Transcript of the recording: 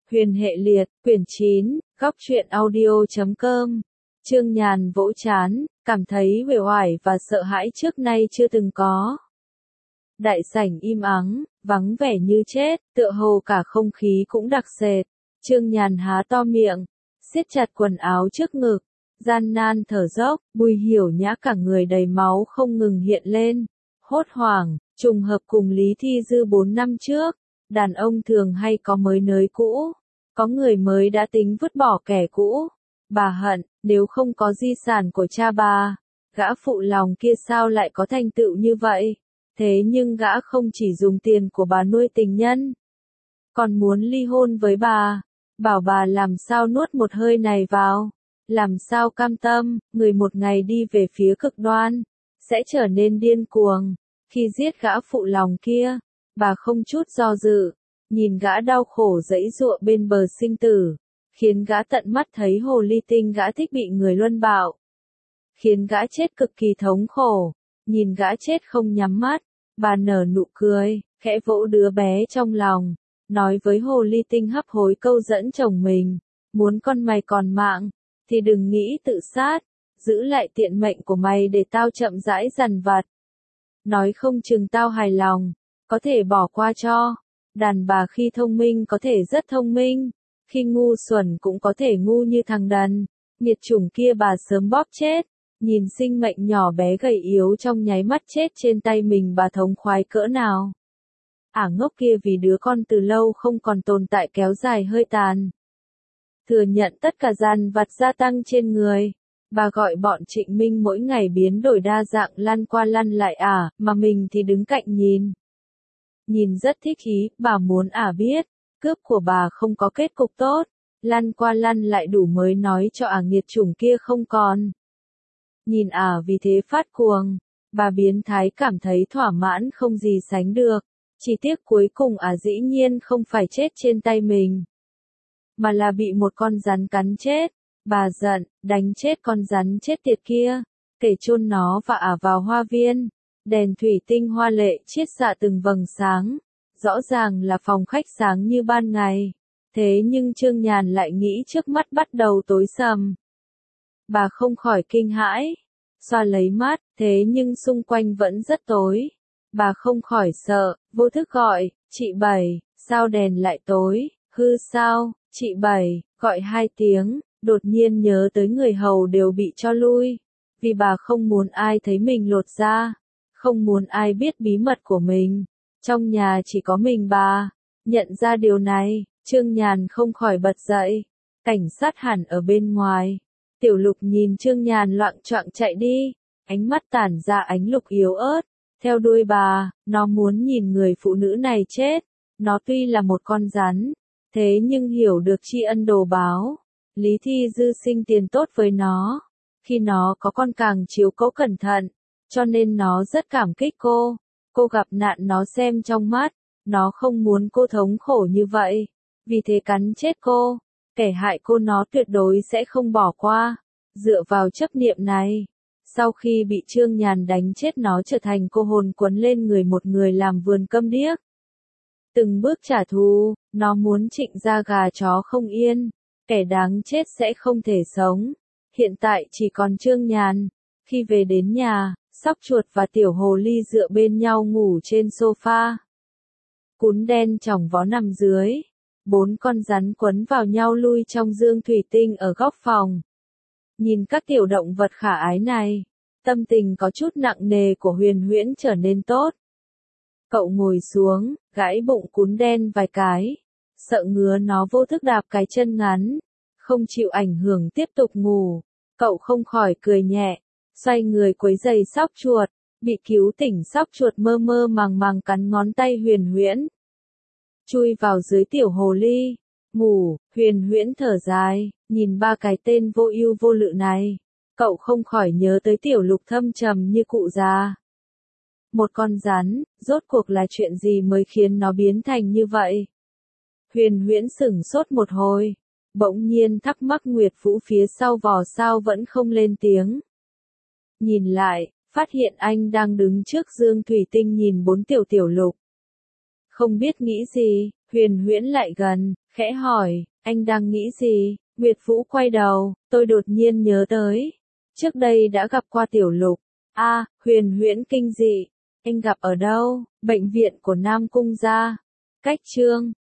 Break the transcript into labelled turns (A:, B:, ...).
A: Huyền hệ liệt, quyển 9, góc truyện audio.com. Chương Nhàn vỗ trán, cảm thấy uể oải và sợ hãi trước nay chưa từng có. Đại sảnh im ắng, vắng vẻ như chết, tựa hồ cả không khí cũng đặc sệt. Chương Nhàn há to miệng, siết chặt quần áo trước ngực, gian nan thở dốc, Bùi Hiểu Nhã cả người đầy máu không ngừng hiện lên. Hốt hoảng, trùng hợp cùng Lý Thi Dư 4 năm trước, đàn ông thường hay có mới nới cũ, có người mới đã tính vứt bỏ kẻ cũ. Bà hận, nếu không có di sản của cha bà, gã phụ lòng kia sao lại có thành tựu như vậy. Thế nhưng gã không chỉ dùng tiền của bà nuôi tình nhân, còn muốn ly hôn với bà, bảo bà làm sao nuốt một hơi này vào, làm sao cam tâm, người một ngày đi về phía cực đoan, sẽ trở nên điên cuồng. Khi giết gã phụ lòng kia, bà không chút do dự, nhìn gã đau khổ giãy giụa bên bờ sinh tử, khiến gã tận mắt thấy hồ ly tinh gã thích bị người luân bạo, khiến gã chết cực kỳ thống khổ, nhìn gã chết không nhắm mắt, bà nở nụ cười, khẽ vỗ đứa bé trong lòng, nói với hồ ly tinh hấp hối câu dẫn chồng mình, muốn con mày còn mạng, thì đừng nghĩ tự sát, giữ lại tiện mệnh của mày để tao chậm rãi dằn vặt. Nói không chừng tao hài lòng, có thể bỏ qua cho. Đàn bà khi thông minh có thể rất thông minh, khi ngu xuẩn cũng có thể ngu như thằng đần. Nghiệt chủng kia bà sớm bóp chết, nhìn sinh mệnh nhỏ bé gầy yếu trong nháy mắt chết trên tay mình bà thống khoái cỡ nào. Ả ngốc kia vì đứa con từ lâu không còn tồn tại kéo dài hơi tàn. Thừa nhận tất cả dàn vặt gia tăng trên người. Bà gọi bọn Trịnh Minh mỗi ngày biến đổi đa dạng lăn qua lăn lại mà mình thì đứng cạnh nhìn. Nhìn rất thích ý, bà muốn biết, cướp của bà không có kết cục tốt, lăn qua lăn lại đủ mới nói cho nghiệt chủng kia không còn. Nhìn vì thế phát cuồng, bà biến thái cảm thấy thỏa mãn không gì sánh được, chỉ tiếc cuối cùng dĩ nhiên không phải chết trên tay mình, mà là bị một con rắn cắn chết. Bà giận, đánh chết con rắn chết tiệt kia, kể chôn nó và vào hoa viên. Đèn thủy tinh hoa lệ chiết xạ từng vầng sáng, rõ ràng là phòng khách sáng như ban ngày. Thế nhưng Chương Nhàn lại nghĩ trước mắt bắt đầu tối sầm. Bà không khỏi kinh hãi, xoa lấy mắt, thế nhưng xung quanh vẫn rất tối. Bà không khỏi sợ, vô thức gọi, chị Bảy, sao đèn lại tối, hư sao, chị Bảy, gọi 2 tiếng. Đột nhiên nhớ tới người hầu đều bị cho lui, vì bà không muốn ai thấy mình lột da, không muốn ai biết bí mật của mình. Trong nhà chỉ có mình bà. Nhận ra điều này, Chương Nhàn không khỏi bật dậy. Cảnh sát hẳn ở bên ngoài. Tiểu Lục nhìn Chương Nhàn loạng choạng chạy đi, ánh mắt tản ra ánh lục yếu ớt. Theo đuôi bà, nó muốn nhìn người phụ nữ này chết. Nó tuy là một con rắn, thế nhưng hiểu được tri ân đồ báo. Lý Thi Dư sinh tiền tốt với nó, khi nó có con càng chiếu cố cẩn thận, cho nên nó rất cảm kích cô. Cô gặp nạn nó xem trong mắt, nó không muốn cô thống khổ như vậy, vì thế cắn chết cô. Kẻ hại cô nó tuyệt đối sẽ không bỏ qua. Dựa vào chấp niệm này, sau khi bị Chương Nhàn đánh chết nó trở thành cô hồn quấn lên người một người làm vườn câm điếc. Từng bước trả thù, nó muốn trịnh ra gà chó không yên. Kẻ đáng chết sẽ không thể sống. Hiện tại chỉ còn Chương Nhàn. Khi về đến nhà, Sóc Chuột và Tiểu Hồ Ly dựa bên nhau ngủ trên sofa. Cún đen chỏng vó nằm dưới. 4 con rắn quấn vào nhau lui trong dương thủy tinh ở góc phòng. Nhìn các tiểu động vật khả ái này, tâm tình có chút nặng nề của Huyền Huyễn trở nên tốt. Cậu ngồi xuống, gãi bụng cún đen vài cái. Sợ ngứa nó vô thức đạp cái chân ngắn, không chịu ảnh hưởng tiếp tục ngủ. Cậu không khỏi cười nhẹ, xoay người quấy giày Sóc Chuột, bị cứu tỉnh Sóc Chuột mơ mơ màng màng cắn ngón tay Huyền Huyễn. Chui vào dưới Tiểu Hồ Ly, ngủ. Huyền Huyễn thở dài, nhìn 3 cái tên vô ưu vô lự này. Cậu không khỏi nhớ tới Tiểu Lục thâm trầm như cụ già. Một con rắn, rốt cuộc là chuyện gì mới khiến nó biến thành như vậy? Huyền Huyễn sửng sốt một hồi, bỗng nhiên thắc mắc Nguyệt Vũ phía sau vò sao vẫn không lên tiếng. Nhìn lại, phát hiện anh đang đứng trước dương thủy tinh nhìn 4 tiểu lục. Không biết nghĩ gì, Huyền Huyễn lại gần, khẽ hỏi, anh đang nghĩ gì? Nguyệt Vũ quay đầu, tôi đột nhiên nhớ tới. Trước đây đã gặp qua Tiểu Lục. Huyền huyễn kinh dị. Anh gặp ở đâu? Bệnh viện của Nam Cung gia. Cách Chương